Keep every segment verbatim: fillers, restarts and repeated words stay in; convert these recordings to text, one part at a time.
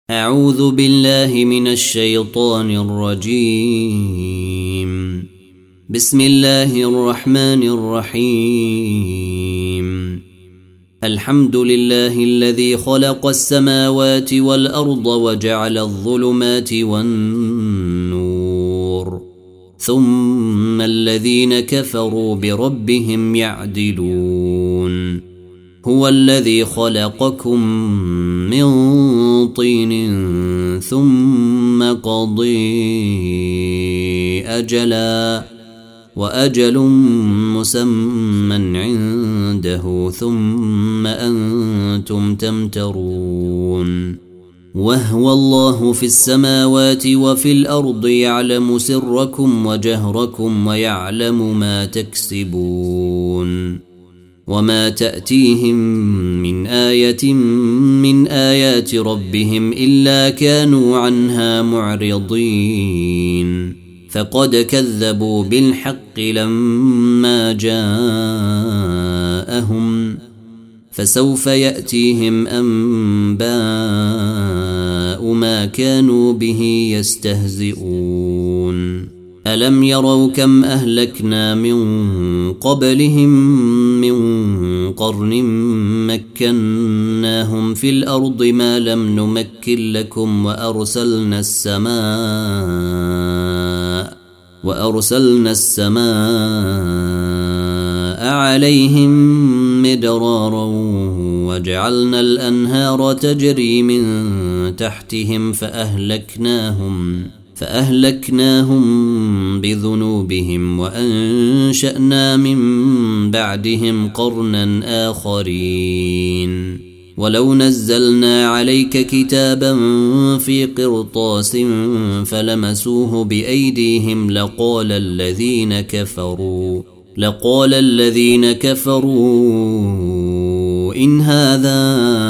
أعوذ بالله من الشيطان الرجيم. بسم الله الرحمن الرحيم. الحمد لله الذي خلق السماوات والأرض وجعل الظلمات والنور ثم الذين كفروا بربهم يعدلون. هو الذي خلقكم من طين ثم قضي أجلا وأجل مسمى عنده ثم أنتم تمترون. وهو الله في السماوات وفي الأرض يعلم سركم وجهركم ويعلم ما تكسبون. وما تأتيهم من آية من آيات ربهم إلا كانوا عنها معرضين. فقد كذبوا بالحق لما جاءهم فسوف يأتيهم أنباء ما كانوا به يستهزئون. ألم يروا كم أهلكنا من قبلهم من قرن مكناهم في الأرض ما لم نمكن لكم وأرسلنا السماء وأرسلنا السماء عليهم مدرارا وجعلنا الأنهار تجري من تحتهم فأهلكناهم فأهلكناهم بذنوبهم وأنشأنا من بعدهم قرنا آخرين. ولو نزلنا عليك كتابا في قرطاس فلمسوه بأيديهم لقال الذين كفروا لقال الذين كفروا إن هذا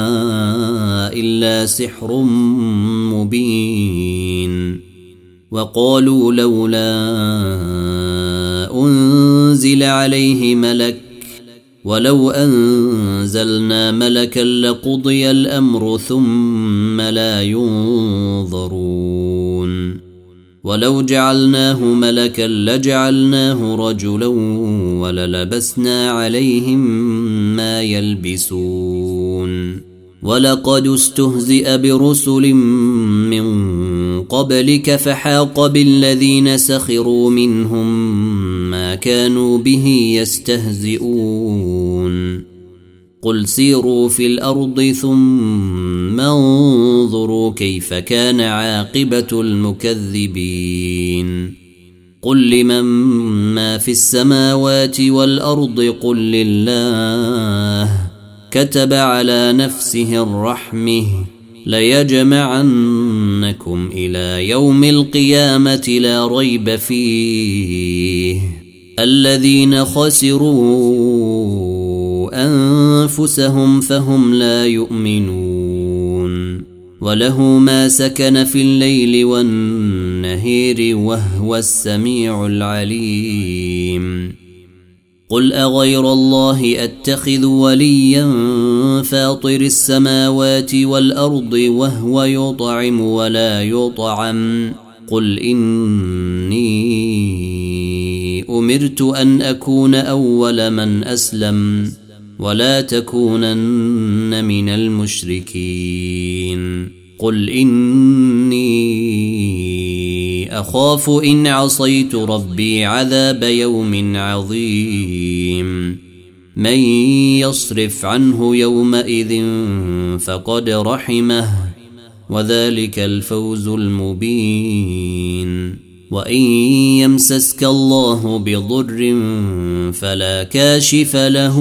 إلا سحر مبين. وقالوا لولا أنزل عليه ملك ولو أنزلنا ملكا لقضي الأمر ثم لا ينظرون. ولو جعلناه ملكا لجعلناه رجلا وللبسنا عليهم ما يلبسون. ولقد استهزئ برسل من قبلك فحاق بالذين سخروا منهم ما كانوا به يستهزئون. قل سيروا في الأرض ثم انظروا كيف كان عاقبة المكذبين. قل لمن ما في السماوات والأرض قل لله كتب على نفسه الرحمة ليجمعنكم إلى يوم القيامة لا ريب فيه. الذين خسروا أنفسهم فهم لا يؤمنون. وله ما سكن في الليل والنهير وهو السميع العليم. قل أغير الله أتخذ وليا فاطر السماوات والأرض وهو يطعم ولا يطعم. قل إني أمرت أن أكون أول من أسلم ولا تكونن من المشركين. قل إني أخاف إن عصيت ربي عذاب يوم عظيم. من يصرف عنه يومئذ فقد رحمه وذلك الفوز المبين. وإن يمسسك الله بضر فلا كاشف له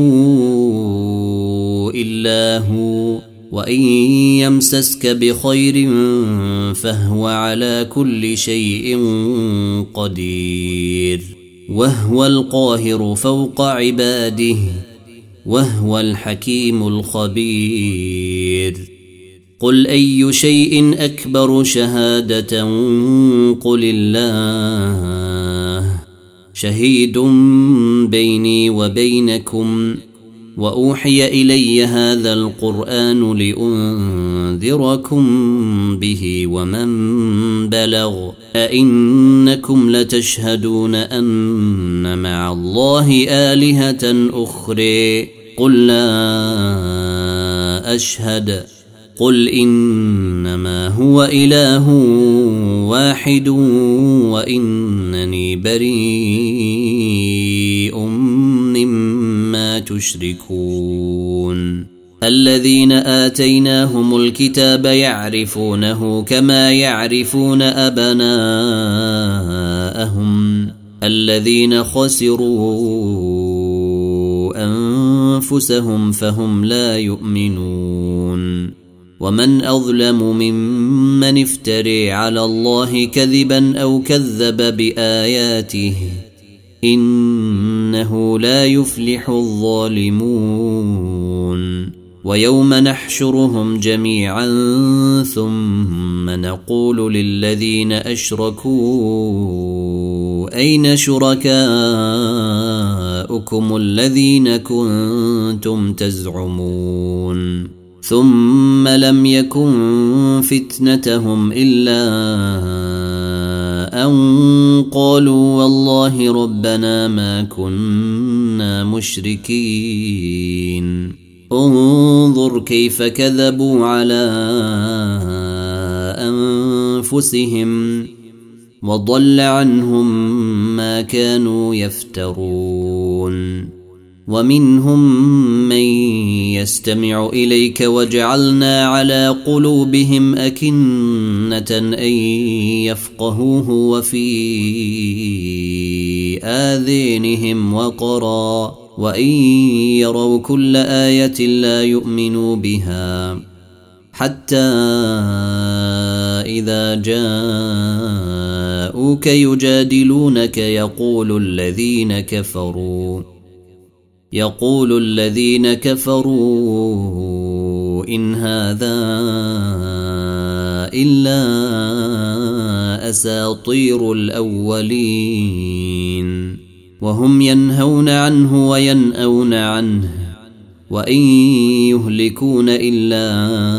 إلا هو وإن يمسسك بخير فهو على كل شيء قدير. وهو القاهر فوق عباده وهو الحكيم الخبير. قل أي شيء أكبر شهادة قل الله شهيد بيني وبينكم وأوحي إلي هذا القرآن لأنذركم به ومن بلغ أئنكم لتشهدون أن مع الله آلهة أخرى قل لا أشهد قل إنما هو إله واحد وإنني بريء مما تشركون الذين آتيناهم الكتاب يعرفونه كما يعرفون أبناءهم الذين خسروا أنفسهم فهم لا يؤمنون ومن أظلم ممن افتري على الله كذبا أو كذب بآياته إنه لا يفلح الظالمون ويوم نحشرهم جميعا ثم نقول للذين أشركوا أين شركاؤكم الذين كنتم تزعمون ثم لم يكن فتنتهم إلا أن قالوا والله ربنا ما كنا مشركين انظر كيف كذبوا على أنفسهم وضل عنهم ما كانوا يفترون ومنهم من يستمع إليك وجعلنا على قلوبهم أكنة أن يفقهوه وفي آذانهم وقرا وإن يروا كل آية لا يؤمنوا بها حتى إذا جاءوك يجادلونك يقول الذين كفروا يقول الذين كفروا إن هذا إلا أساطير الأولين وهم ينهون عنه وينأون عنه وإن يهلكون إلا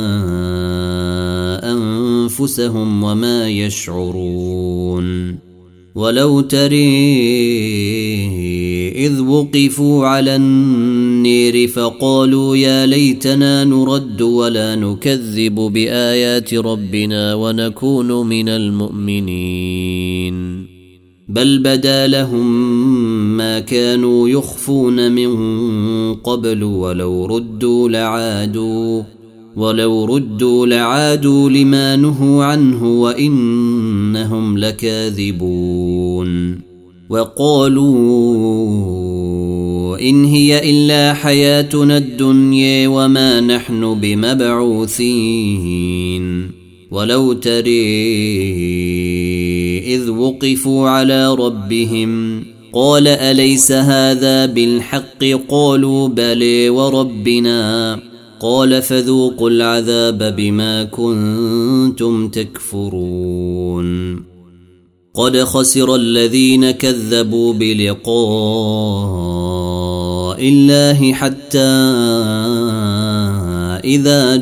أنفسهم وما يشعرون ولو تري إذ وقفوا على النير فقالوا يا ليتنا نرد ولا نكذب بآيات ربنا ونكون من المؤمنين بل بدا لهم ما كانوا يخفون من قبل ولو ردوا لعادوا ولو ردوا لعادوا لما نهوا عنه وإنهم لكاذبون وقالوا إن هي إلا حياتنا الدنيا وما نحن بمبعوثين ولو تري إذ وقفوا على ربهم قال أليس هذا بالحق قالوا بلى وربنا قال فذوقوا العذاب بما كنتم تكفرون قد خسر الذين كذبوا بلقاء الله حتى إذا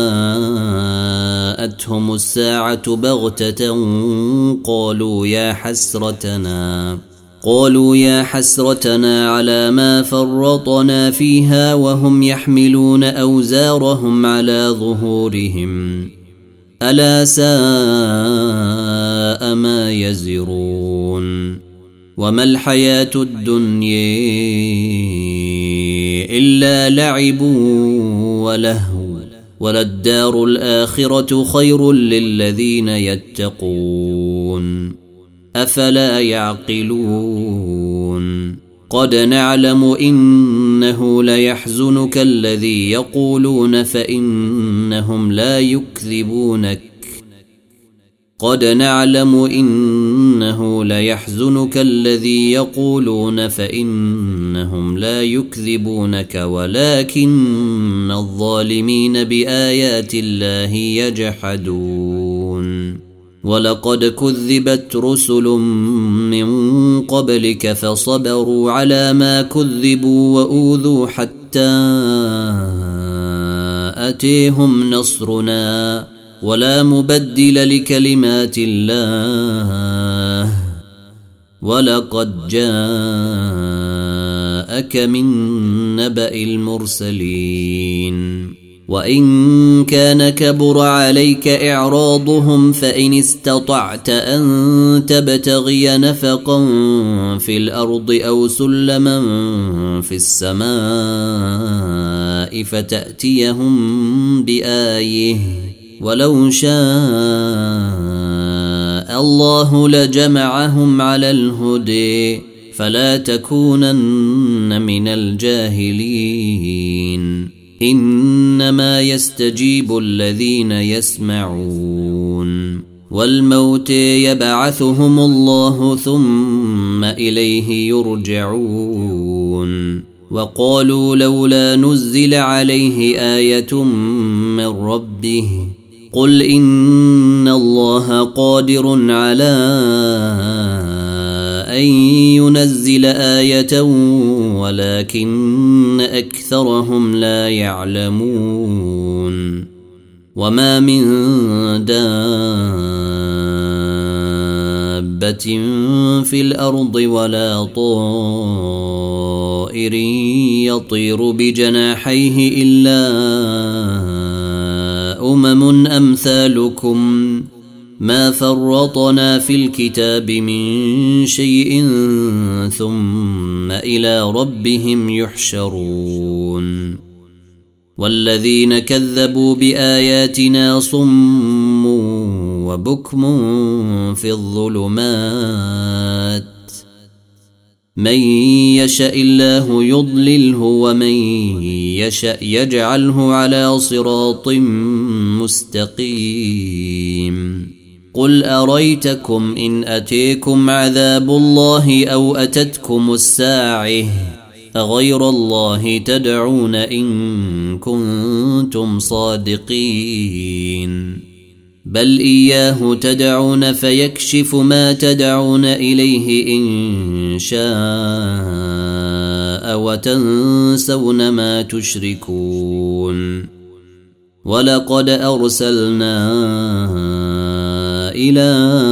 جاءتهم الساعة بغتة قالوا يا حسرتنا قالوا يا حسرتنا على ما فرطنا فيها وهم يحملون أوزارهم على ظهورهم ألا ساء ما يزرون وما الحياة الدنيا إلا لعب ولهو وللدار الآخرة خير للذين يتقون أفلا يعقلون قد نعلم إنه ليحزنك الذي يقولون فإنهم لا يكذبونك قد نعلم إنه ليحزنك الذي يقولون فإنهم لا يكذبونك ولكن الظالمين بآيات الله يجحدون ولقد كذبت رسل من قبلك فصبروا على ما كذبوا وأوذوا حتى حتى أتيهم نصرنا ولا مبدل لكلمات الله ولقد جاءك من نبأ المرسلين وإن كان كبر عليك إعراضهم فإن استطعت أن تبتغي نفقا في الأرض أو سلما في السماء فتأتيهم بآية ولو شاء الله لجمعهم على الهدى فلا تكونن من الجاهلين إنما يستجيب الذين يسمعون والموت يبعثهم الله ثم إليه يرجعون وقالوا لولا نزل عليه آية من ربه قل إن الله قادر على أن ينزل آية ولكن أكثرهم لا يعلمون وما من دابة في الأرض ولا طائر يطير بجناحيه إلا أمم أمثالكم ما فرطنا في الكتاب من شيء ثم إلى ربهم يحشرون والذين كذبوا بآياتنا صم وبكم في الظلمات من يشاء الله يضلله ومن يشاء يجعله على صراط مستقيم قل أريتكم إن أتيكم عذاب الله أو أتتكم الساعة أغير الله تدعون إن كنتم صادقين بل إياه تدعون فيكشف ما تدعون إليه إن شاء وتنسون ما تشركون ولقد أرسلنا إلى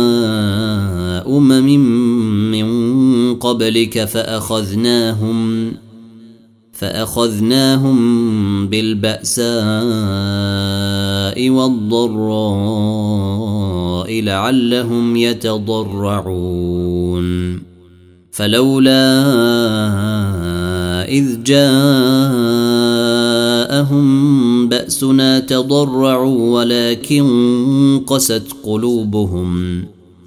أمم من قبلك فأخذناهم فأخذناهم بالبأساء والضراء لعلهم يتضرعون فلولا إذ جاءهم بأسنا تضرعوا ولكن قست قلوبهم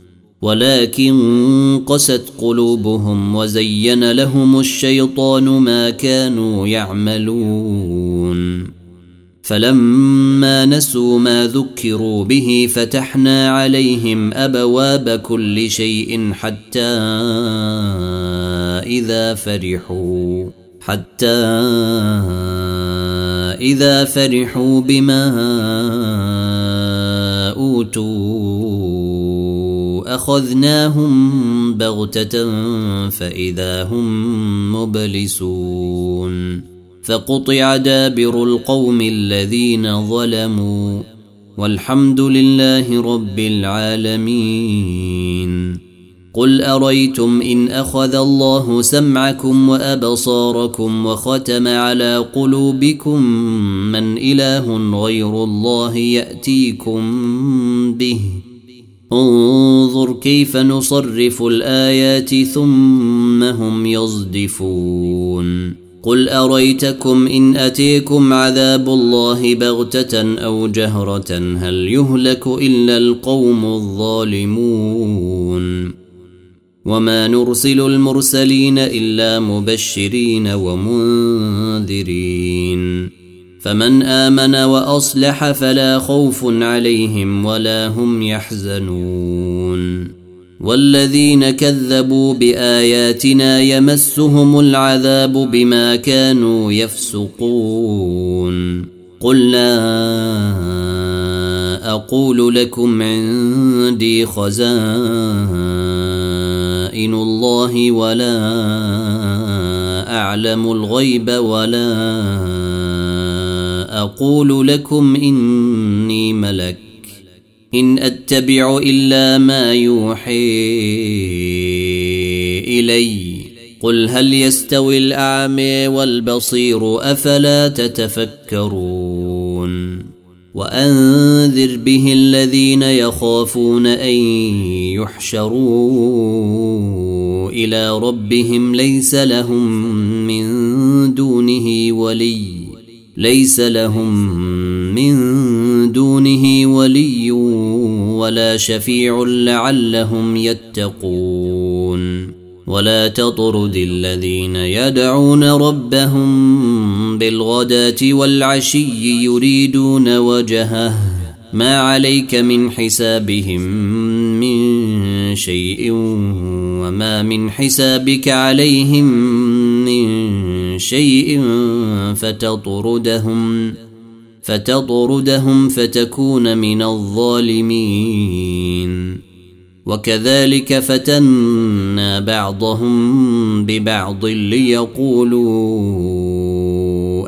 ولكن قست قلوبهم وزين لهم الشيطان ما كانوا يعملون فلما نسوا ما ذكروا به فتحنا عليهم أبواب كل شيء حتى إذا فرحوا حتى إذا فرحوا بما أوتوا أخذناهم بغتة فإذا هم مبلسون فقطع دابر القوم الذين ظلموا والحمد لله رب العالمين قل أريتم إن أخذ الله سمعكم وأبصاركم وختم على قلوبكم من إله غير الله يأتيكم به انظر كيف نصرف الآيات ثم هم يصدفون قل أريتكم إن أتيكم عذاب الله بغتة أو جهرة هل يهلك إلا القوم الظالمون وما نرسل المرسلين إلا مبشرين ومنذرين فمن آمن وأصلح فلا خوف عليهم ولا هم يحزنون والذين كذبوا بآياتنا يمسهم العذاب بما كانوا يفسقون قل لا أقول لكم عندي خزائن الله ولا أعلم الغيب ولا أقول لكم إني ملك إن أتبع إلا ما يوحي إلي قل هل يستوي الأعمى والبصير أفلا تتفكرون وأنذر به الذين يخافون أن يحشروا إلى ربهم ليس لهم من دونه ولي ليس لهم من دونه ولي ولا شفيع لعلهم يتقون ولا تطرد الذين يدعون ربهم بالغداة والعشي يريدون وجهه ما عليك من حسابهم من شيء وما من حسابك عليهم من شيء فتطردهم فتطردهم فتكون من الظالمين وكذلك فتنا بعضهم ببعض ليقولوا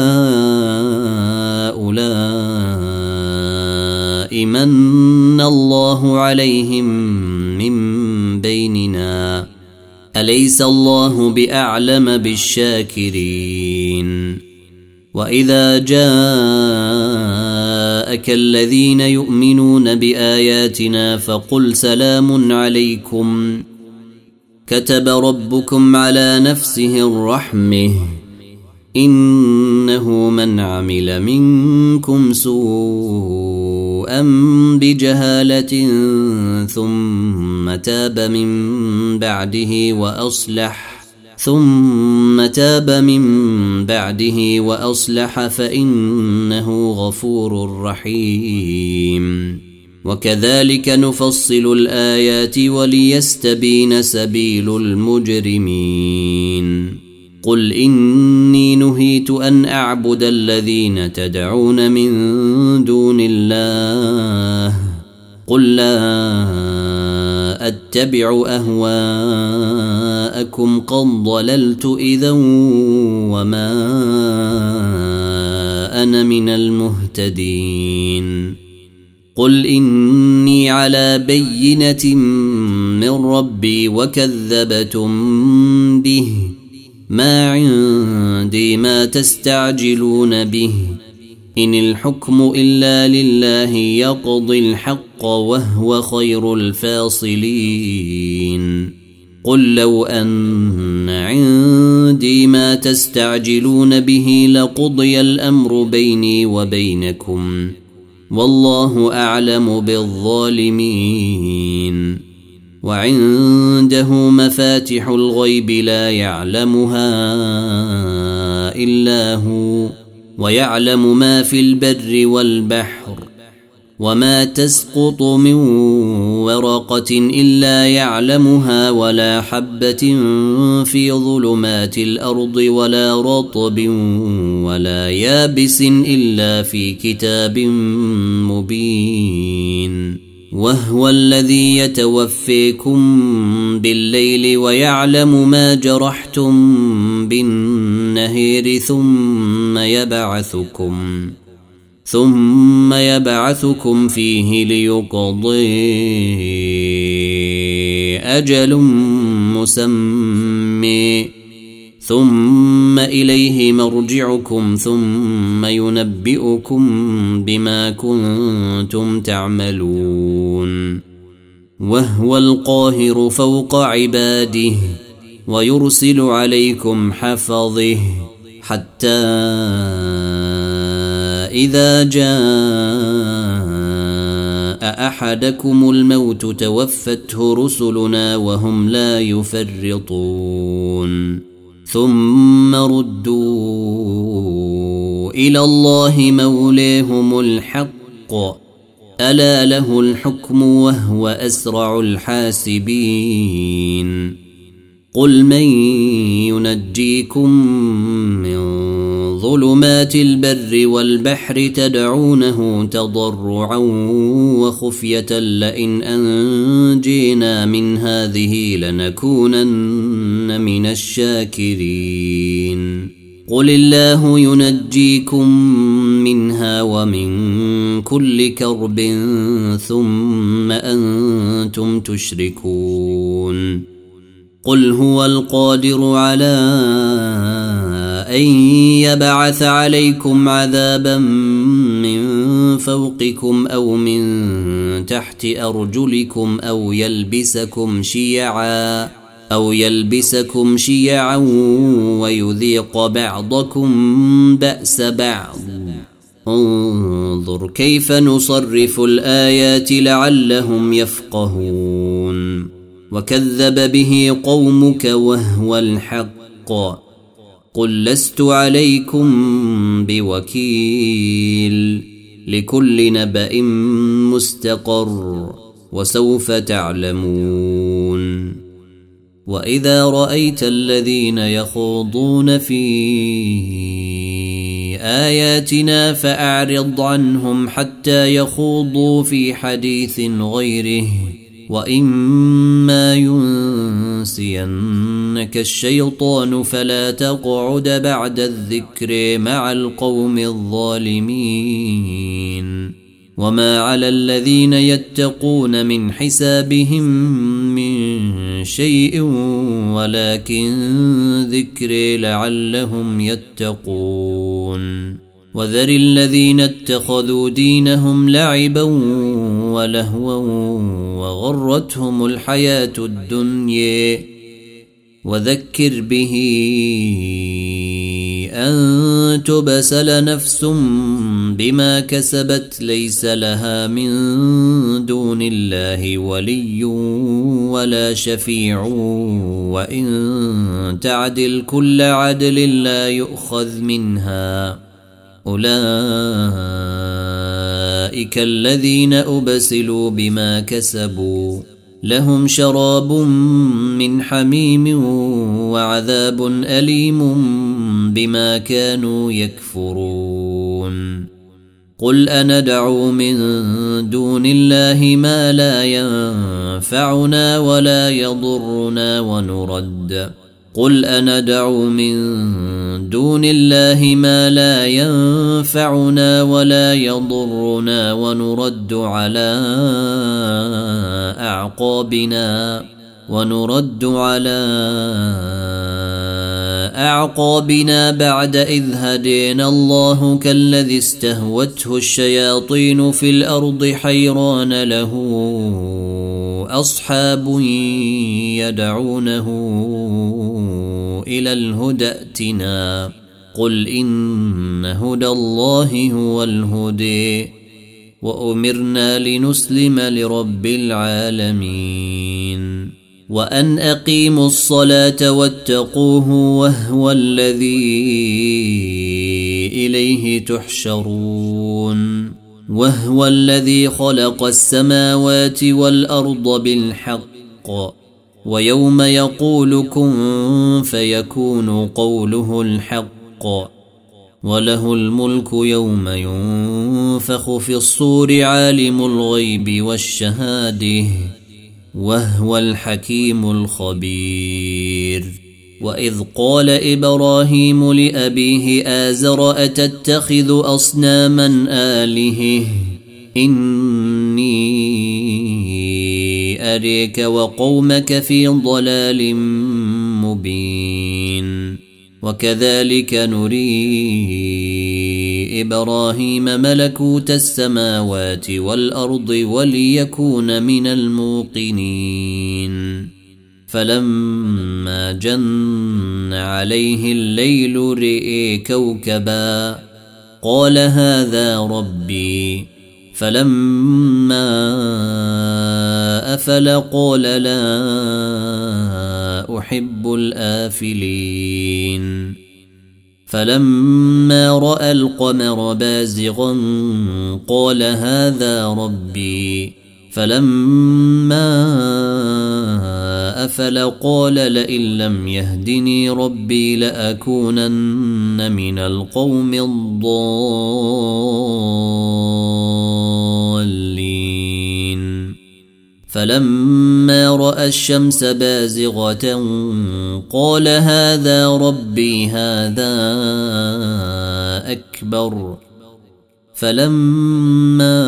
أهؤلاء من الله عليهم من بيننا أليس الله بأعلم بالشاكرين وإذا جاءك الذين يؤمنون بآياتنا فقل سلام عليكم كتب ربكم على نفسه الرحمة إنه من عمل منكم سوءا بجهالة ثم تاب من بعده وأصلح ثم تاب من بعده وأصلح فإنه غفور رحيم وكذلك نفصل الآيات وليستبين سبيل المجرمين قل إني نهيت أن أعبد الذين تدعون من دون الله قل لا أتبع أهواءكم قد ضللت إذا وما أنا من المهتدين قل إني على بينة من ربي وكذبتم به ما عندي ما تستعجلون به إن الحكم إلا لله يقضي الحق وهو خير الفاصلين قل لو أن عندي ما تستعجلون به لقضي الأمر بيني وبينكم والله أعلم بالظالمين وعنده مفاتح الغيب لا يعلمها إلا هو ويعلم ما في البر والبحر وما تسقط من ورقة إلا يعلمها ولا حبة في ظلمات الأرض ولا رطب ولا يابس إلا في كتاب مبين وهو الذي يتوفيكم بالليل ويعلم ما جرحتم بالنهار ثم يبعثكم ثم يبعثكم فيه ليقضي أجل مسمى ثم إليه مرجعكم ثم ينبئكم بما كنتم تعملون وهو القاهر فوق عباده ويرسل عليكم حفظه حتى إذا جاء أحدكم الموت توفته رسلنا وهم لا يفرطون ثم ردوا إلى الله مولاهم الحق ألا له الحكم وهو أسرع الحاسبين قل من ينجيكم من ظلمات البر والبحر تدعونه تضرعا وخفية لئن أنجينا من هذه لنكونن من الشاكرين قل الله ينجيكم منها ومن كل كرب ثم أنتم تشركون قل هو القادر على أن يبعث عليكم عذابا من فوقكم أو من تحت أرجلكم أو يلبسكم شيعا أو يلبسكم شيعا ويذيق بعضكم بأس بعض انظر كيف نصرف الآيات لعلهم يفقهون وكذب به قومك وهو الحق قل لست عليكم بوكيل لكل نبأ مستقر وسوف تعلمون وإذا رأيت الذين يخوضون في آياتنا فأعرض عنهم حتى يخوضوا في حديث غيره وإما ينسينك الشيطان فلا تقعد بعد الذكر مع القوم الظالمين وما على الذين يتقون من حسابهم من شيء ولكن ذكر لعلهم يتقون وذر الذين اتخذوا دينهم لعبا ولهوا وغرتهم الحياة الدنيا وذكر به أن تبسل نفس بما كسبت ليس لها من دون الله ولي ولا شفيع وإن تعدل كل عدل لا يؤخذ منها أولئك الذين أبسلوا بما كسبوا لهم شراب من حميم وعذاب أليم بما كانوا يكفرون قل أندعو من دون الله ما لا ينفعنا ولا يضرنا ونرد قل أندعو من دون الله ما لا ينفعنا ولا يضرنا ونرد على أعقابنا ونرد على أعقابنا بعد إذ هدينا الله كالذي استهوته الشياطين في الأرض حيران له أصحاب يدعونه إلى الهدى ائتنا قل إن هدى الله هو الهدي وأمرنا لنسلم لرب العالمين وأن أقيموا الصلاة واتقوه وهو الذي إليه تحشرون وهو الذي خلق السماوات والأرض بالحق ويوم يقول كن فيكون قوله الحق وله الملك يوم ينفخ في الصور عالم الغيب والشهاده وهو الحكيم الخبير وإذ قال إبراهيم لأبيه آزر أتتخذ أصناما آلهة إني أريك وقومك في ضلال مبين وكذلك نري إبراهيم ملكوت السماوات والأرض وليكون من الموقنين فلما جن عليه الليل رئي كوكبا قال هذا ربي فلما أفل قال لا أحب الآفلين فلما رأى القمر بازغا قال هذا ربي فلما أفلا قال لئن لم يهدني ربي لأكونن من القوم الضالين فلما رأى الشمس بازغة قال هذا ربي هذا أكبر فلما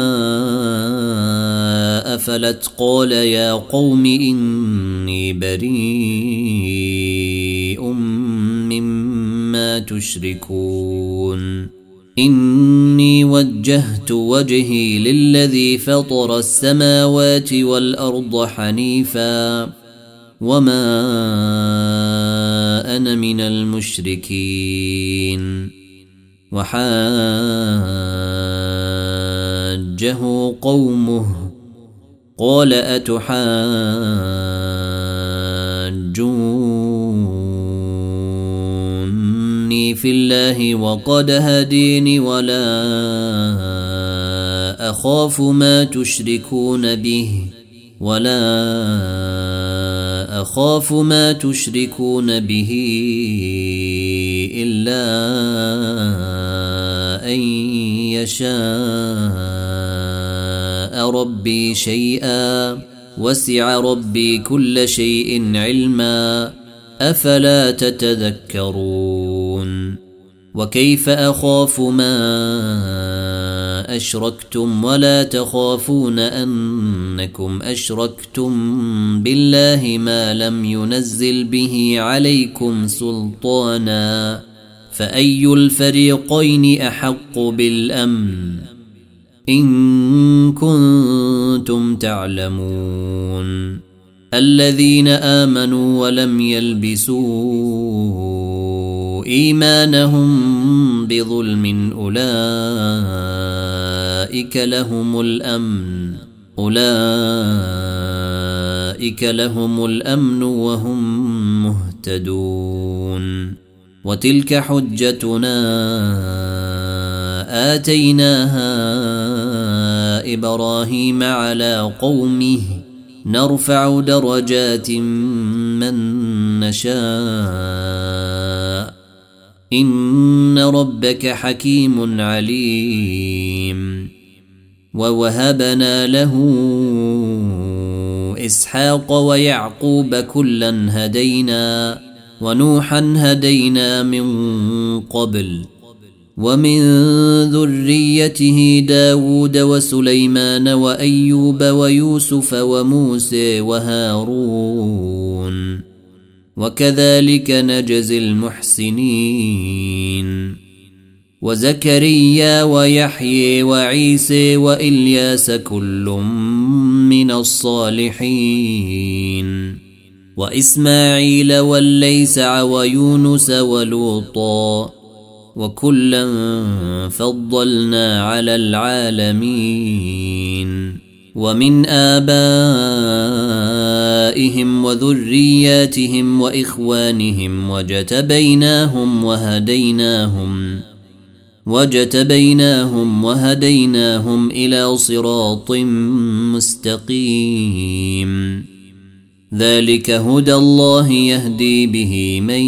أفلت قال يا قوم إني بريء مما تشركون إني وجهت وجهي للذي فطر السماوات والأرض حنيفا وما أنا من المشركين وحاجه قومه قال أتحاجوني في الله وقد هديني ولا أخاف ما تشركون به ولا أخاف ما تشركون به إلا أن يشاء ربي شيئا وسع ربي كل شيء علما أفلا تتذكرون وكيف أخاف ما أشركتم ولا تخافون أنكم أشركتم بالله ما لم ينزل به عليكم سلطانا فأي الفريقين أحق بالأمن إن كنتم تعلمون الذين آمنوا ولم يلبسوا إيمانهم بظلم أولئك لهم الأمن أولئك لهم الأمن وهم مهتدون وتلك حجتنا آتيناها إبراهيم على قومه نرفع درجات من نشاء إن ربك حكيم عليم ووهبنا له إسحاق ويعقوب كلا هدينا ونوحا هدينا من قبل ومن ذريته داود وسليمان وأيوب ويوسف وموسى وهارون وكذلك نجزي المحسنين وزكريا ويحيى وعيسى وإلياس كل من الصالحين وإسماعيل والليسع ويونس ولوطا وكلا فضلنا على العالمين ومن آبائهم وذرياتهم وإخوانهم وجتبيناهم وهديناهم وجتبيناهم وهديناهم إلى صراط مستقيم ذلك هدى الله يهدي به من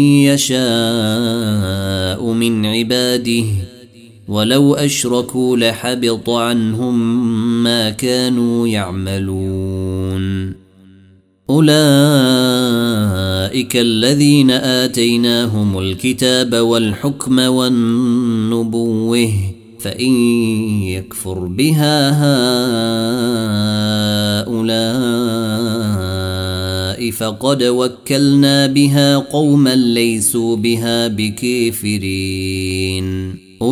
يشاء من عباده ولو أشركوا لحبط عنهم ما كانوا يعملون أولئك الذين آتيناهم الكتاب والحكم والنبوة فإن يكفر بها هؤلاء فقد وكلنا بها قوما ليسوا بها بكافرين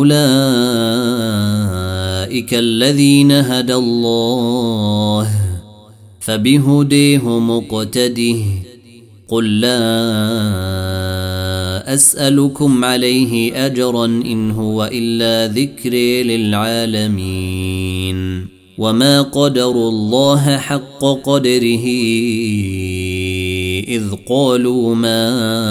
أولئك الذين هدى الله فبهديه مقتده قل لا أسألكم عليه أجرا إن هو إلا ذكر للعالمين وما قدروا الله حق قدره إذ قالوا ما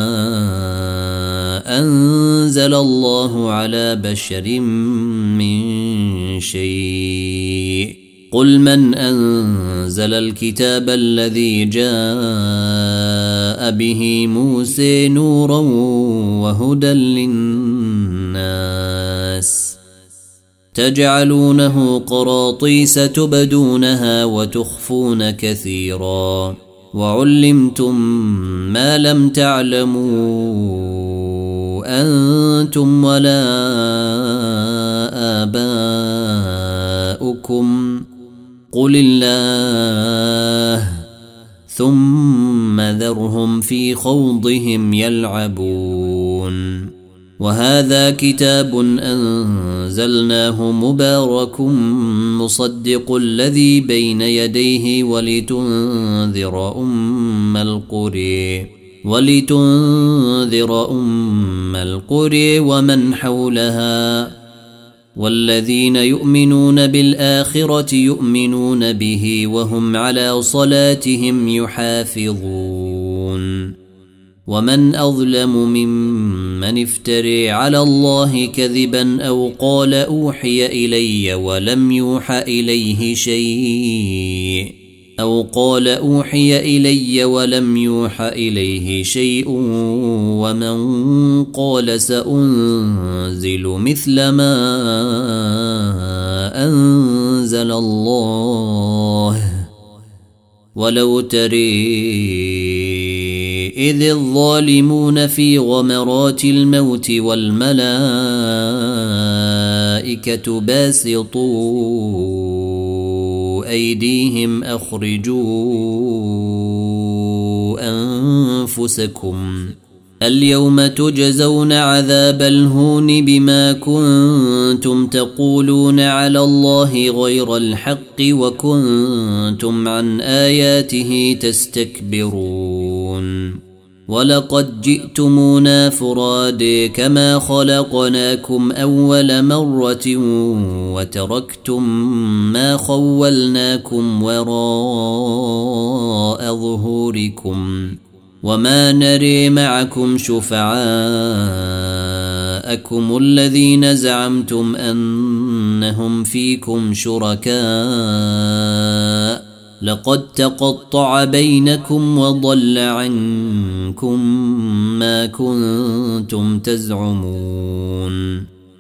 أنزل الله على بشر من شيء قل من أنزل الكتاب الذي جاء به موسى نورا وهدى للناس تجعلونه قراطيس تبدونها وتخفون كثيرا وعلمتم ما لم تعلموا أنتم ولا آباؤكم قل الله ثم ذرهم في خوضهم يلعبون وهذا كتاب أنزلناه مبارك مصدق الذي بين يديه ولتنذر أم القرى ولتنذر أم القرى ومن حولها والذين يؤمنون بالآخرة يؤمنون به وهم على صلاتهم يحافظون ومن أظلم ممن افتري على الله كذبا أو قال أوحي إلي ولم يوح إليه شيء أو قال أوحي إلي ولم يوح إليه شيء ومن قال سأنزل مثل ما أنزل الله ولو تري إذ الظالمون في غمرات الموت والملائكة باسطوا أيديهم أخرجوا أنفسكم اليوم تجزون عذاب الهون بما كنتم تقولون على الله غير الحق وكنتم عن آياته تستكبرون ولقد جئتمونا فرادى كما خلقناكم أول مرة وتركتم ما خولناكم وراء ظهوركم وما نري معكم شفعاءكم الذين زعمتم أنهم فيكم شركاء لقد تقطع بينكم وضل عنكم ما كنتم تزعمون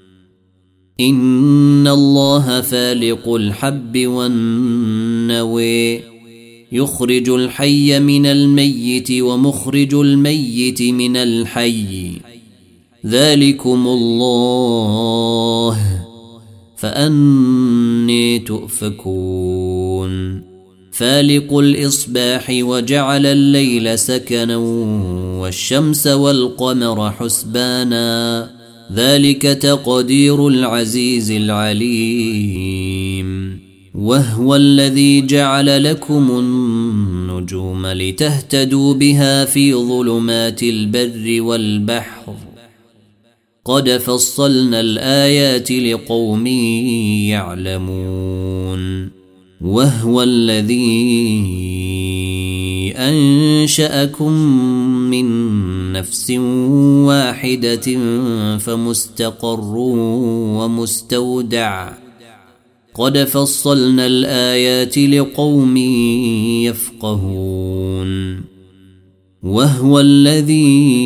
إن الله فالق الحب والنوى يخرج الحي من الميت ومخرج الميت من الحي ذلكم الله فأني تؤفكون فالق الإصباح وجعل الليل سكنا والشمس والقمر حسبانا ذلك تقدير العزيز العليم وهو الذي جعل لكم النجوم لتهتدوا بها في ظلمات البر والبحر قد فصلنا الآيات لقوم يعلمون وهو الذي أنشأكم من نفس واحدة فمستقر ومستودع قد فصلنا الآيات لقوم يفقهون وهو الذي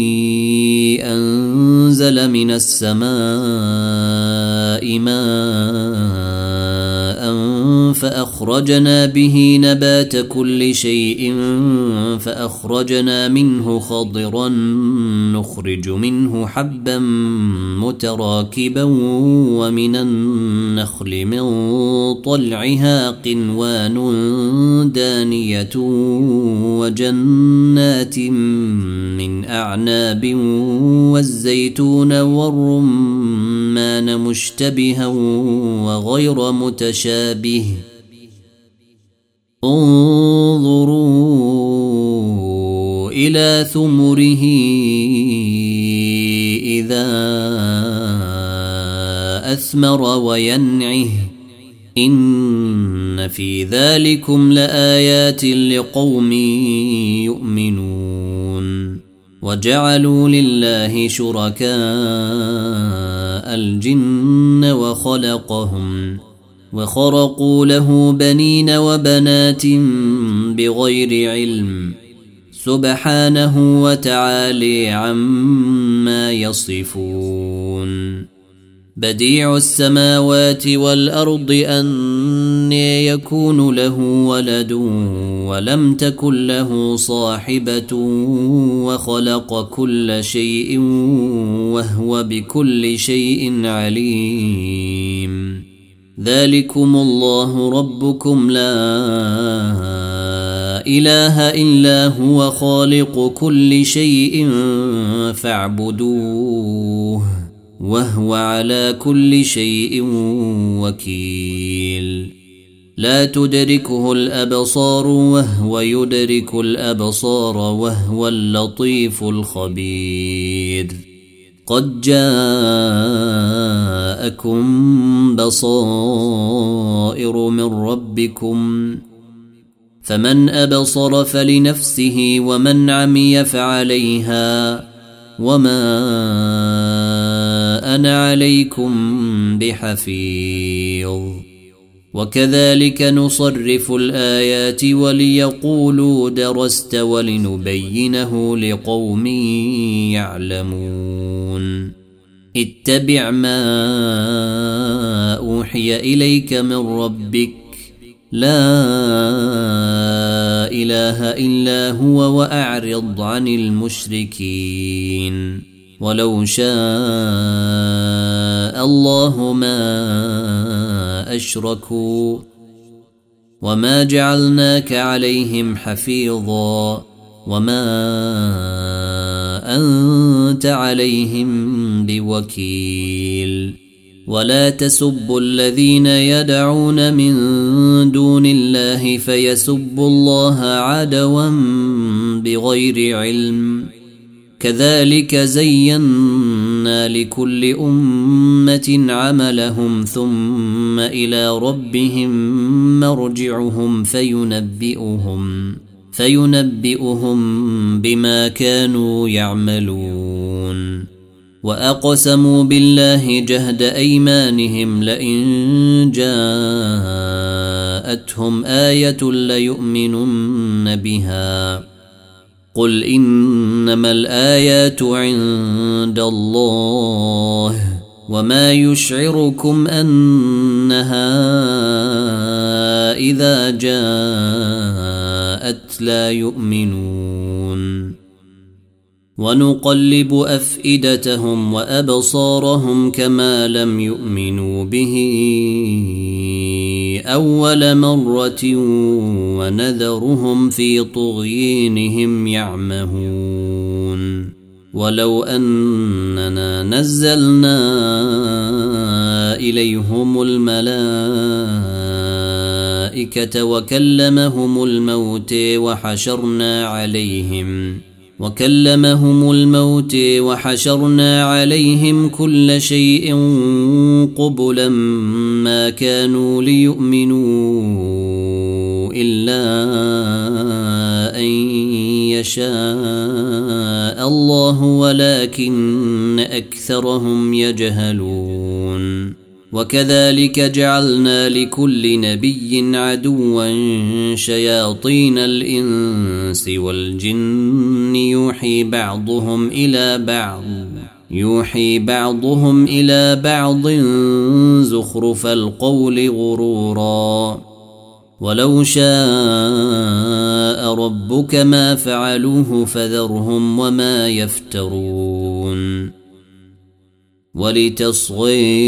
أنزل من السماء ماء فأخرجنا به نبات كل شيء فأخرجنا منه خضرا نخرج منه حبا متراكبا ومن النخل من طلعها قنوان دانية وجنات من أعناب والزيتون والرمان مشتبها وغير متشابه انظروا إلى ثمره إذا أثمر وينعه إن في ذلكم لآيات لقوم يؤمنون وجعلوا لله شركاء الجن وخلقهم وخرقوا له بنين وبنات بغير علم سبحانه وتعالى عما يصفون. بديع السماوات والأرض أنى يكون له ولد ولم تكن له صاحبة وخلق كل شيء وهو بكل شيء عليم. ذلكم الله ربكم لا إله إلا هو خالق كل شيء فاعبدوه وهو على كل شيء وكيل. لا تدركه الأبصار وهو يدرك الأبصار وهو اللطيف الخبير. قد جاءكم بصائر من ربكم فمن أبصر فلنفسه ومن عمي فعليها وما أنا عليكم بحفيظ. وكذلك نصرف الآيات وليقولوا درست ولنبينه لقوم يعلمون. اتبع ما أوحي إليك من ربك لا إله إلا هو وأعرض عن المشركين. ولو شاء الله ما أشركوا وما جعلناك عليهم حفيظا وما أنت عليهم بوكيل. ولا تسبوا الذين يدعون من دون الله فيسبوا الله عدوا بغير علم. كذلك زينا لكل أمة عملهم ثم إلى ربهم مرجعهم فينبئهم فينبئهم بما كانوا يعملون. وأقسموا بالله جهد أيمانهم لئن جاءتهم آية ليؤمنن بها. قل إنما الآيات عند الله وما يشعركم أنها إذا جاءت لا يؤمنون. ونقلب أفئدتهم وأبصارهم كما لم يؤمنوا به أول مرة ونذرهم في طغيانهم يعمهون. ولو أننا نزلنا إليهم الملائكة وكلمهم الموت وحشرنا عليهم وكلمهم الموت وحشرنا عليهم كل شيء قبلا ما كانوا ليؤمنوا إلا أن يشاء الله ولكن أكثرهم يجهلون. وكذلك جعلنا لكل نبي عدوا شياطين الإنس والجن يوحي بعضهم إلى بعض يوحي بعضهم إلى بعض زخرف القول غرورا. ولو شاء ربك ما فعلوه فذرهم وما يفترون. ولتصغي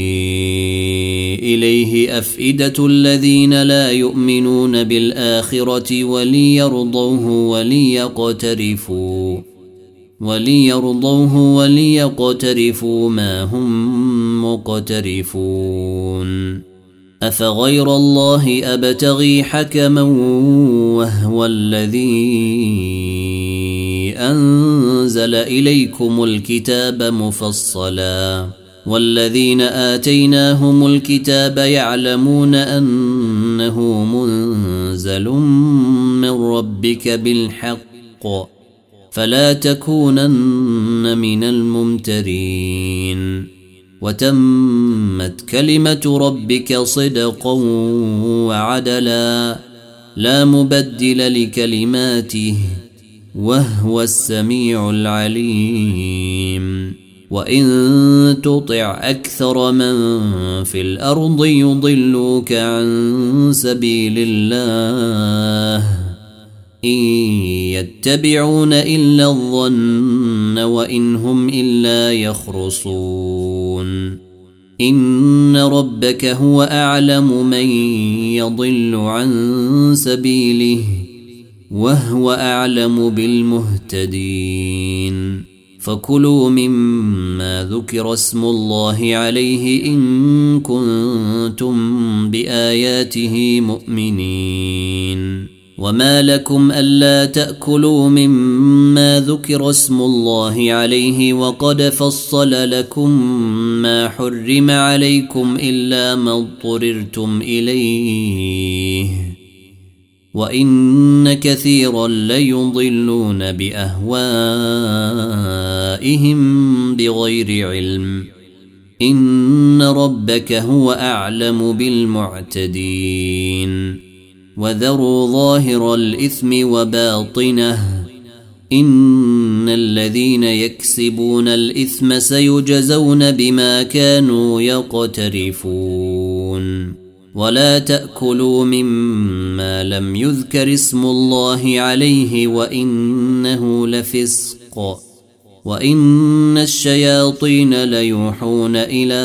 إليه أفئدة الذين لا يؤمنون بالآخرة وليرضوه وليقترفوا وليرضوه وليقترفوا ما هم مقترفون. أفغير الله أبتغي حكما وهو الذي أنزل إليكم الكتاب مفصلا والذين آتيناهم الكتاب يعلمون أنه منزل من ربك بالحق فلا تكونن من الممترين. وتمت كلمة ربك صدقا وعدلا لا مبدل لكلماته وهو السميع العليم وإن تطع أكثر من في الأرض يضلوك عن سبيل الله إن يتبعون إلا الظن وإن هم إلا يخرصون إن ربك هو أعلم من يضل عن سبيله وهو أعلم بالمهتدين فكلوا مما ذكر اسم الله عليه إن كنتم بآياته مؤمنين وما لكم ألا تأكلوا مما ذكر اسم الله عليه وقد فصل لكم ما حرم عليكم إلا ما اضطررتم إليه وإن كثيرا ليضلون بأهوائهم بغير علم إن ربك هو أعلم بالمعتدين وذروا ظاهر الإثم وباطنه إن الذين يكسبون الإثم سيجزون بما كانوا يقترفون ولا تأكلوا مما لم يذكر اسم الله عليه وإنه لفسق وإن الشياطين ليوحون إلى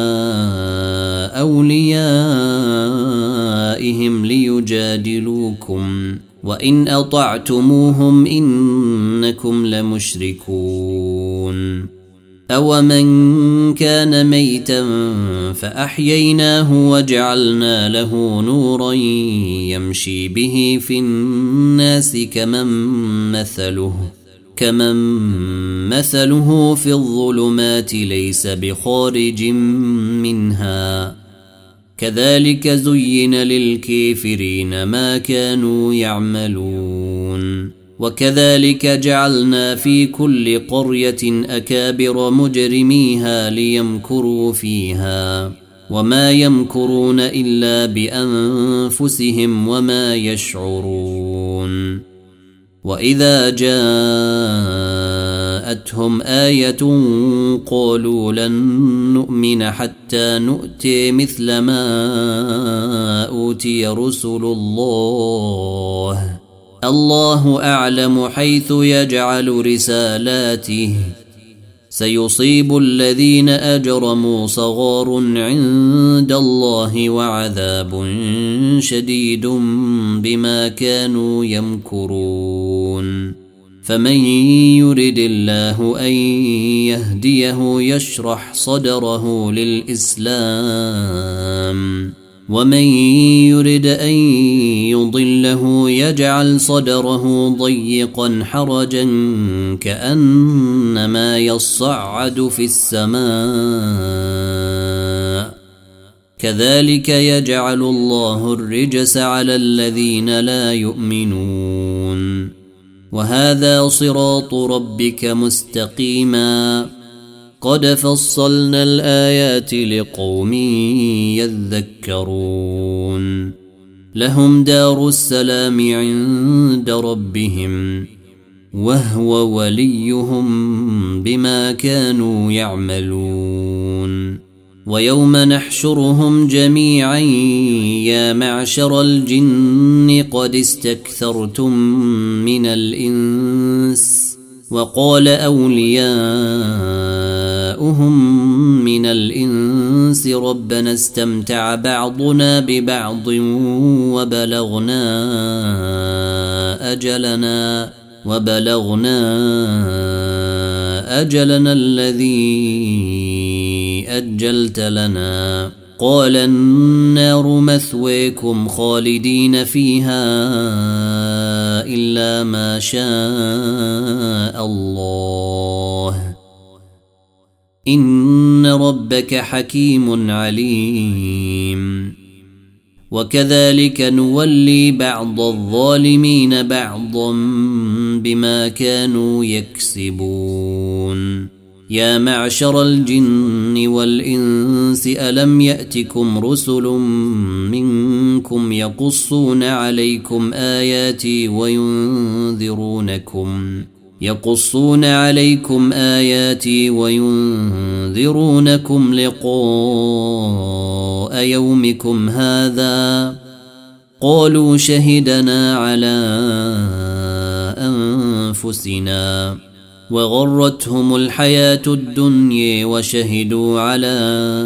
أوليائهم ليجادلوكم وإن أطعتموهم إنكم لمشركون أومن كان ميتا فأحييناه وجعلنا له نورا يمشي به في الناس كمن مثله كمن مثله في الظلمات ليس بخارج منها كذلك زين للكافرين ما كانوا يعملون وكذلك جعلنا في كل قرية أكابر مجرميها ليمكروا فيها وما يمكرون إلا بأنفسهم وما يشعرون وإذا جاءتهم آية قالوا لن نؤمن حتى نؤتي مثل ما أوتي رسل الله الله أعلم حيث يجعل رسالاته سيصيب الذين أجرموا صغار عند الله وعذاب شديد بما كانوا يمكرون فمن يرد الله أن يهديه يشرح صدره للإسلام ومن يرد أن يضله يجعل صدره ضيقا حرجا كأنما يصعد في السماء كذلك يجعل الله الرجس على الذين لا يؤمنون وهذا صراط ربك مستقيما قد فصلنا الآيات لقوم يذكرون لهم دار السلام عند ربهم وهو وليهم بما كانوا يعملون ويوم نحشرهم جميعا يا معشر الجن قد استكثرتم من الإنس وقال أولياؤهم من الإنس ربنا استمتع بعضنا ببعض وبلغنا أجلنا وبلغنا أجلنا الذي أجلت لنا قال النار مثويكم خالدين فيها إلا ما شاء الله إن ربك حكيم عليم وكذلك نولي بعض الظالمين بعضا بما كانوا يكسبون يا معشر الجن والإنس ألم يأتكم رسل منكم يقصون عليكم آياتي وينذرونكم يقصون عليكم آياتي وينذرونكم لقاء يومكم هذا قالوا شهدنا على أنفسنا وغرتهم الحياة الدنيا وشهدوا على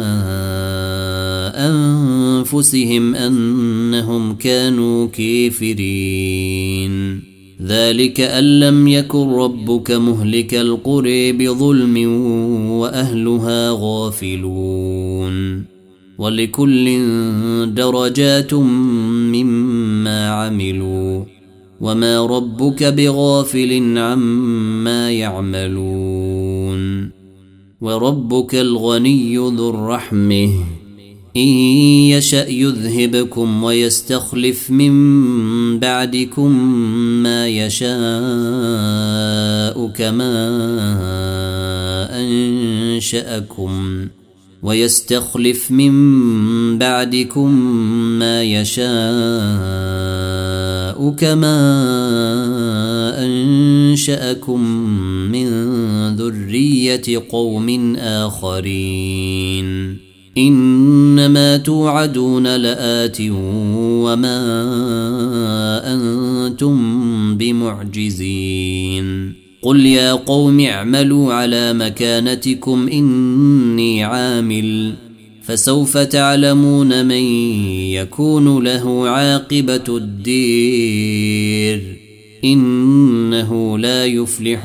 أنفسهم أنهم كانوا كافرين ذلك أن لم يكن ربك مهلك القرى بظلم وأهلها غافلون ولكل درجات مما عملوا وما ربك بغافل عما يعملون وربك الغني ذو الرحمة إن يشأ يذهبكم ويستخلف من بعدكم ما يشاء كما أنشأكم ويستخلف من بعدكم ما يشاء كما أنشأكم من ذرية قوم آخرين إنما توعدون لآت وما أنتم بمعجزين قل يا قوم اعملوا على مكانتكم إني عامل فسوف تعلمون من يكون له عاقبة الدير إنه لا يفلح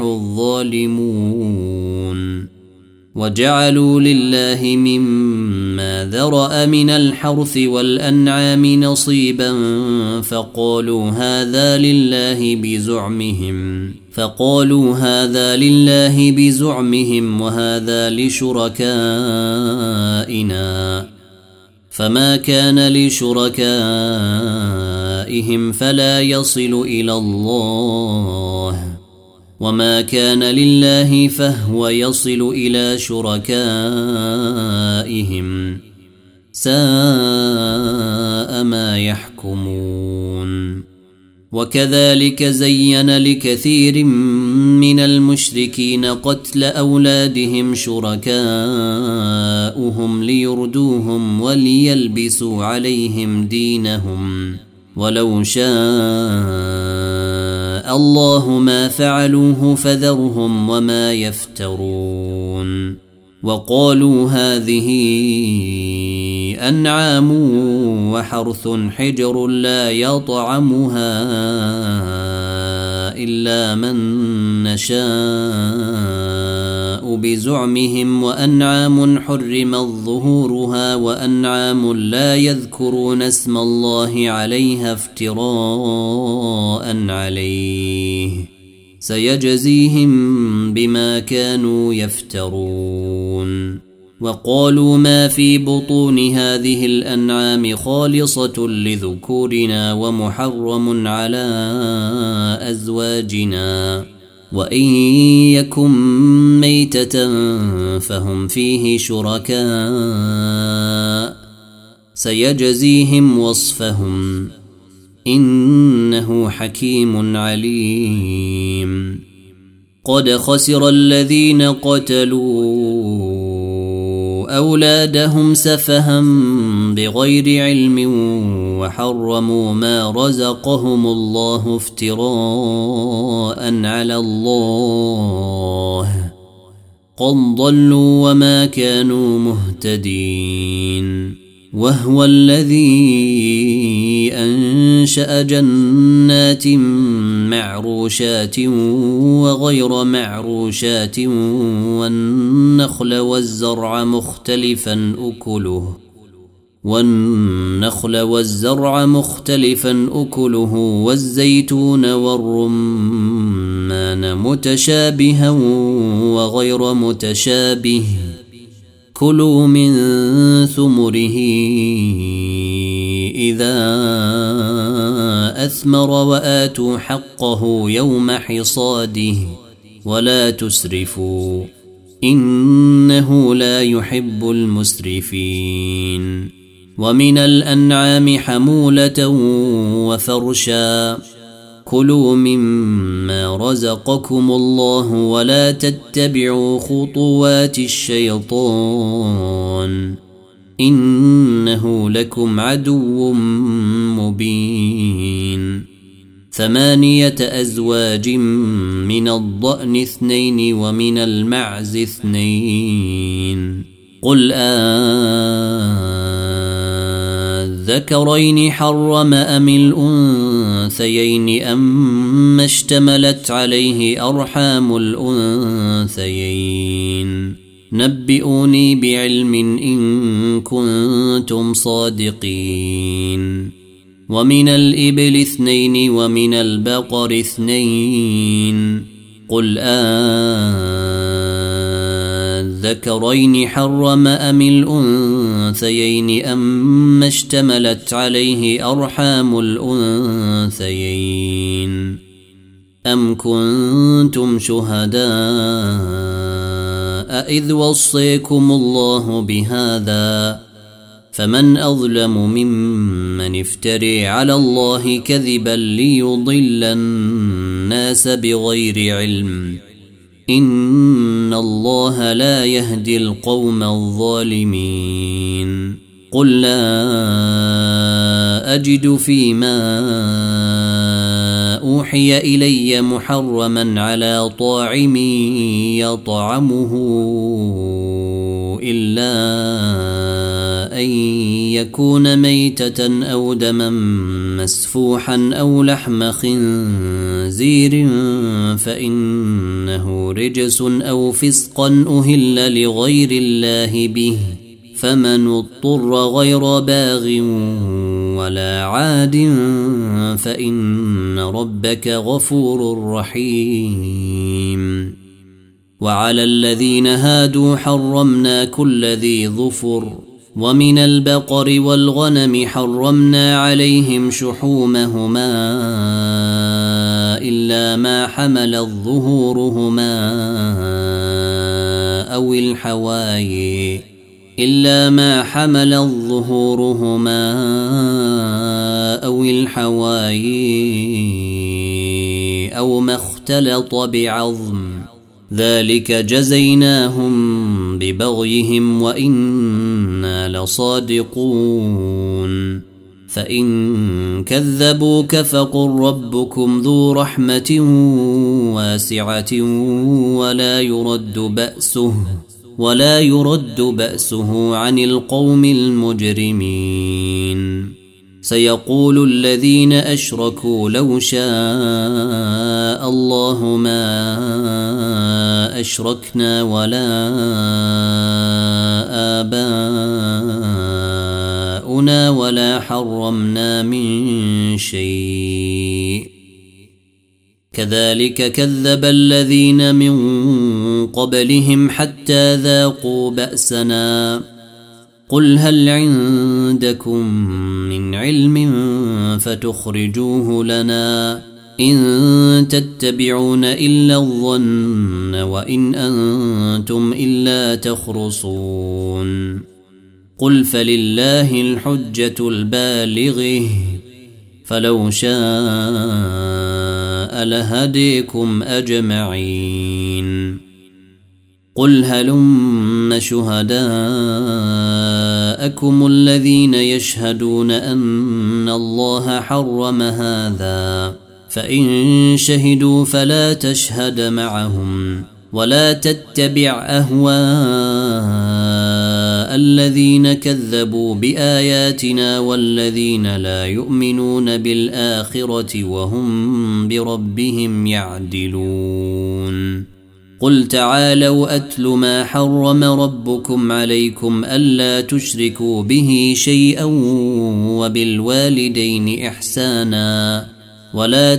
الظالمون وجعلوا لله مما ذرأ من الحرث والأنعام نصيبا فقالوا هذا لله بزعمهم فقالوا هذا لله بزعمهم وهذا لشركائنا فما كان لشركائهم فلا يصل إلى الله وما كان لله فهو يصل إلى شركائهم ساء ما يحكمون وكذلك زين لكثير من المشركين قتل أولادهم شركاؤهم ليردوهم وليلبسوا عليهم دينهم ولو شاء الله ما فعلوه فذرهم وما يفترون وقالوا هذه أنعام وحرث حجر لا يطعمها إلا من نشاء بزعمهم وأنعام حرمت ظهورها وأنعام لا يذكرون اسم الله عليها افتراء عليه سيجزيهم بما كانوا يفترون وقالوا ما في بطون هذه الأنعام خالصة لذكورنا ومحرم على أزواجنا وإن يكن ميتة فهم فيه شركاء سيجزيهم وصفهم إنه حكيم عليم قد خسر الذين قتلوا أولادهم سفها بغير علم وحرموا ما رزقهم الله افتراء على الله قد ضلوا وما كانوا مهتدين وهو الذي أنشأ جنات معروشات وغير معروشات والنخل والزرع مختلفا أكله والنخل والزرع مختلفا أكله والزيتون والرمان متشابها وغير متشابه كلوا من ثمره إذا أثمر وآتوا حقه يوم حصاده ولا تسرفوا إنه لا يحب المسرفين. ومن الأنعام حمولة وفرشا كلوا مما رزقكم الله ولا تتبعوا خطوات الشيطان إنه لكم عدو مبين. ثمانية أزواج من الضأن اثنين ومن المعز اثنين قل أذكرين حرم أم الأنثيين أما اشتملت عليه أرحام الأنثيين نبئوني بعلم إن كنتم صادقين. ومن الإبل اثنين ومن البقر اثنين قل أذكرين حرم أم الأنثيين أما اشتملت عليه أرحام الأنثيين أم كنتم شهداء إذ وصيكم الله بهذا فمن أظلم ممن افتري على الله كذبا ليضل الناس بغير علم إن الله لا يهدي القوم الظالمين. قل لا أجد فيما أوحي إلي محرما على طاعم يطعمه إلا أن يكون ميتة أو دما مسفوحا أو لحم خنزير فإنه رجس أو فسقا أهل لغير الله به فمن اضطر غير باغ ولا عاد فإن ربك غفور رحيم. وعلى الذين هادوا حرمنا كل ذي ظفر ومن البقر والغنم حرمنا عليهم شحومهما إلا ما حملت ظهورهما أو الحواي إلا ما حملت ظهورهما أو الحواي أو ما اختلط بعظم ذلك جزيناهم ببغيهم وإنا لصادقون. فإن كذبوك فقل ربكم ذو رحمة واسعة ولا يرد بأسه ولا يرد بأسه عن القوم المجرمين. سيقول الذين أشركوا لو شاء الله ما أشركنا ولا آباؤنا ولا حرمنا من شيء كذلك كذب الذين من قبلهم حتى ذاقوا بأسنا. قل هل عندكم من علم فتخرجوه لنا إن تتبعون إلا الظن وإن أنتم إلا تخرصون. قل فلله الحجة البالغة فلو شاء لهديكم أجمعين. قل هلم شهداءكم الذين يشهدون أن الله حرم هذا فإن شهدوا فلا تشهد معهم ولا تتبع أهواء الذين كذبوا بآياتنا والذين لا يؤمنون بالآخرة وهم بربهم يعدلون. قل تعالوا أتل ما حرم ربكم عليكم ألا تشركوا به شيئا وبالوالدين إحسانا ولا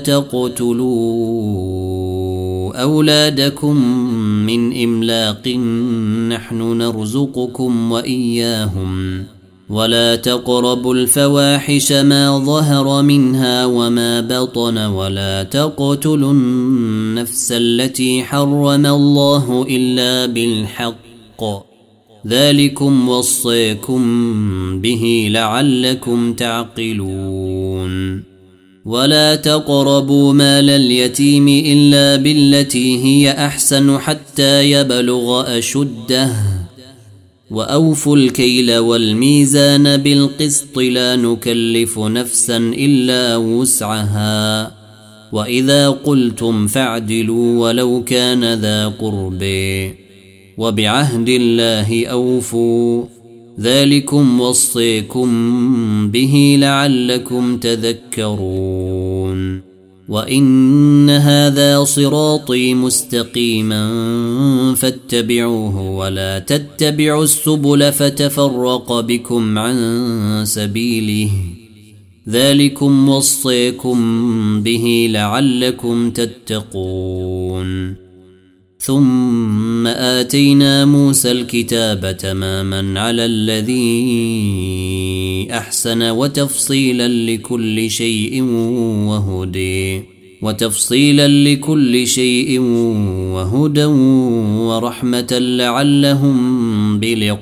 تقتلوا أولادكم من إملاق نحن نرزقكم وإياهم ولا تقربوا الفواحش ما ظهر منها وما بطن ولا تقتلوا النفس التي حرم الله إلا بالحق ذلكم وصيكم به لعلكم تعقلون ولا تقربوا مال اليتيم إلا بالتي هي أحسن حتى يبلغ أشده وأوفوا الكيل والميزان بالقسط لا نكلف نفسا إلا وسعها وإذا قلتم فاعدلوا ولو كان ذا قربى وبعهد الله أوفوا ذلكم وصيكم به لعلكم تذكرون وإن هذا صراطي مستقيما فاتبعوه ولا تتبعوا السبل فتفرق بكم عن سبيله ذلكم وصيكم به لعلكم تتقون ثم آتينا موسى الكتاب تماما على الذي أحسن وتفصيلا لكل شيء وهدى وتفصيلا لكل شيء وهدى ورحمة لعلهم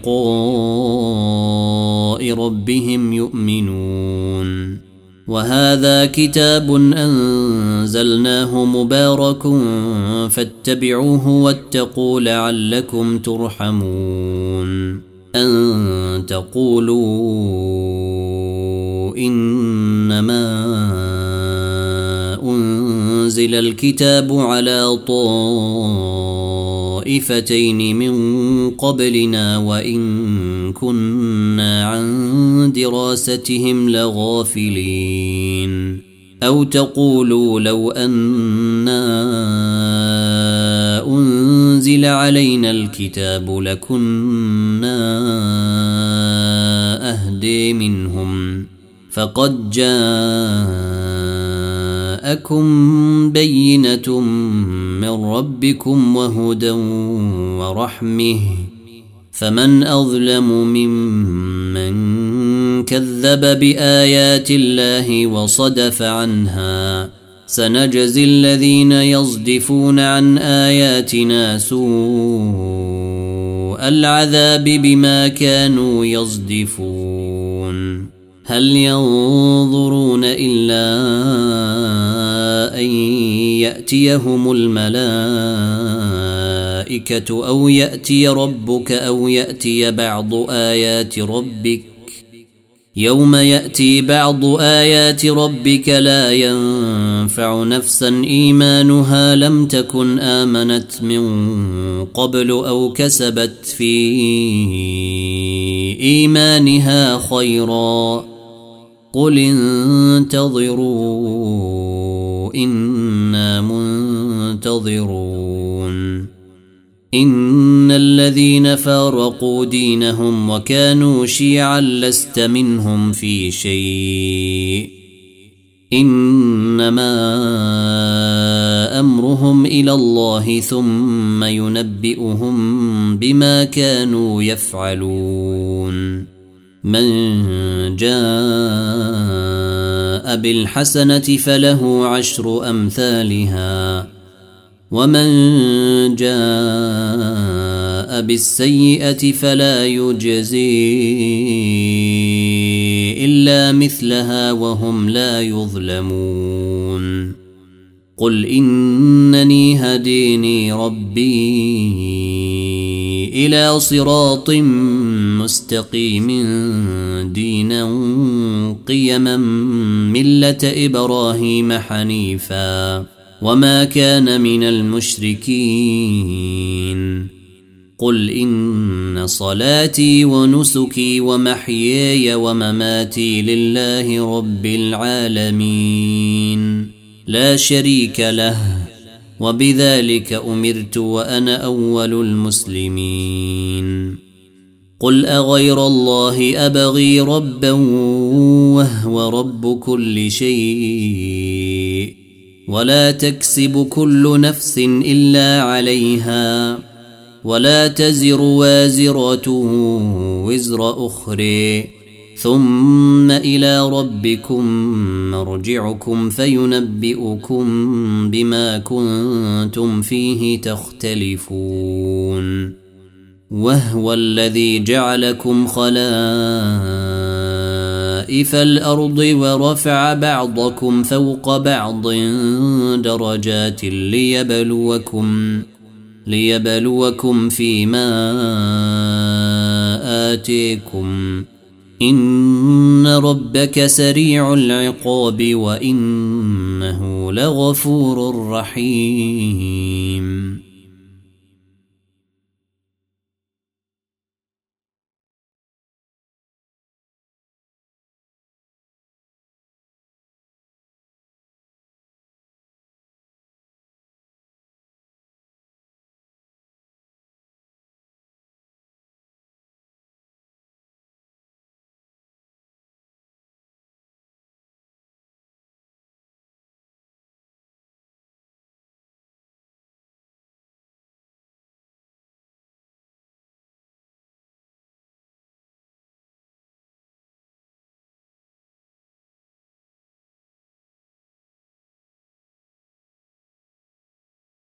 بلقاء ربهم يؤمنون وهذا كتاب أنزلناه مبارك فاتبعوه واتقوا لعلكم ترحمون أن تقولوا إنما أنزل الكتاب على طائفتين من قبلنا وإن كنا عن دراستهم لغافلين أو تقولوا لو أنا أنزل علينا الكتاب لكنا أهدي منهم فقد جاءكم بينة من ربكم وهدى ورحمة فمن أظلم ممن كذب بآيات الله وصدف عنها سنجزي الذين يصدفون عن آياتنا سوء العذاب بما كانوا يصدفون هل ينظرون إلا أن يأتيهم الملائكة أو يأتي ربك أو يأتي بعض آيات ربك يوم يأتي بعض آيات ربك لا ينفع نفسا إيمانها لم تكن آمنت من قبل أو كسبت في إيمانها خيرا قل انتظروا إنا منتظرون إن الذين فارقوا دينهم وكانوا شيعا لست منهم في شيء إنما أمرهم إلى الله ثم ينبئهم بما كانوا يفعلون من جاء بالحسنة فله عشر أمثالها ومن جاء بالسيئة فلا يجزي إلا مثلها وهم لا يظلمون قل إنني هديني ربي إلى صراط مستقيم دينا قيما ملة إبراهيم حنيفا وما كان من المشركين قل إن صلاتي ونسكي ومحياي ومماتي لله رب العالمين لا شريك له وبذلك أمرت وأنا أول المسلمين قل أغير الله أبغي ربا وهو رب كل شيء ولا تكسب كل نفس إلا عليها ولا تزر وازرة وزر أخرى ثم إلى ربكم مرجعكم فينبئكم بما كنتم فيه تختلفون وهو الذي جعلكم خلائف الأرض ورفع بعضكم فوق بعض درجات ليبلوكم ليبلوكم فيما آتيكم إن ربك سريع العقاب وإنه لغفور رحيم.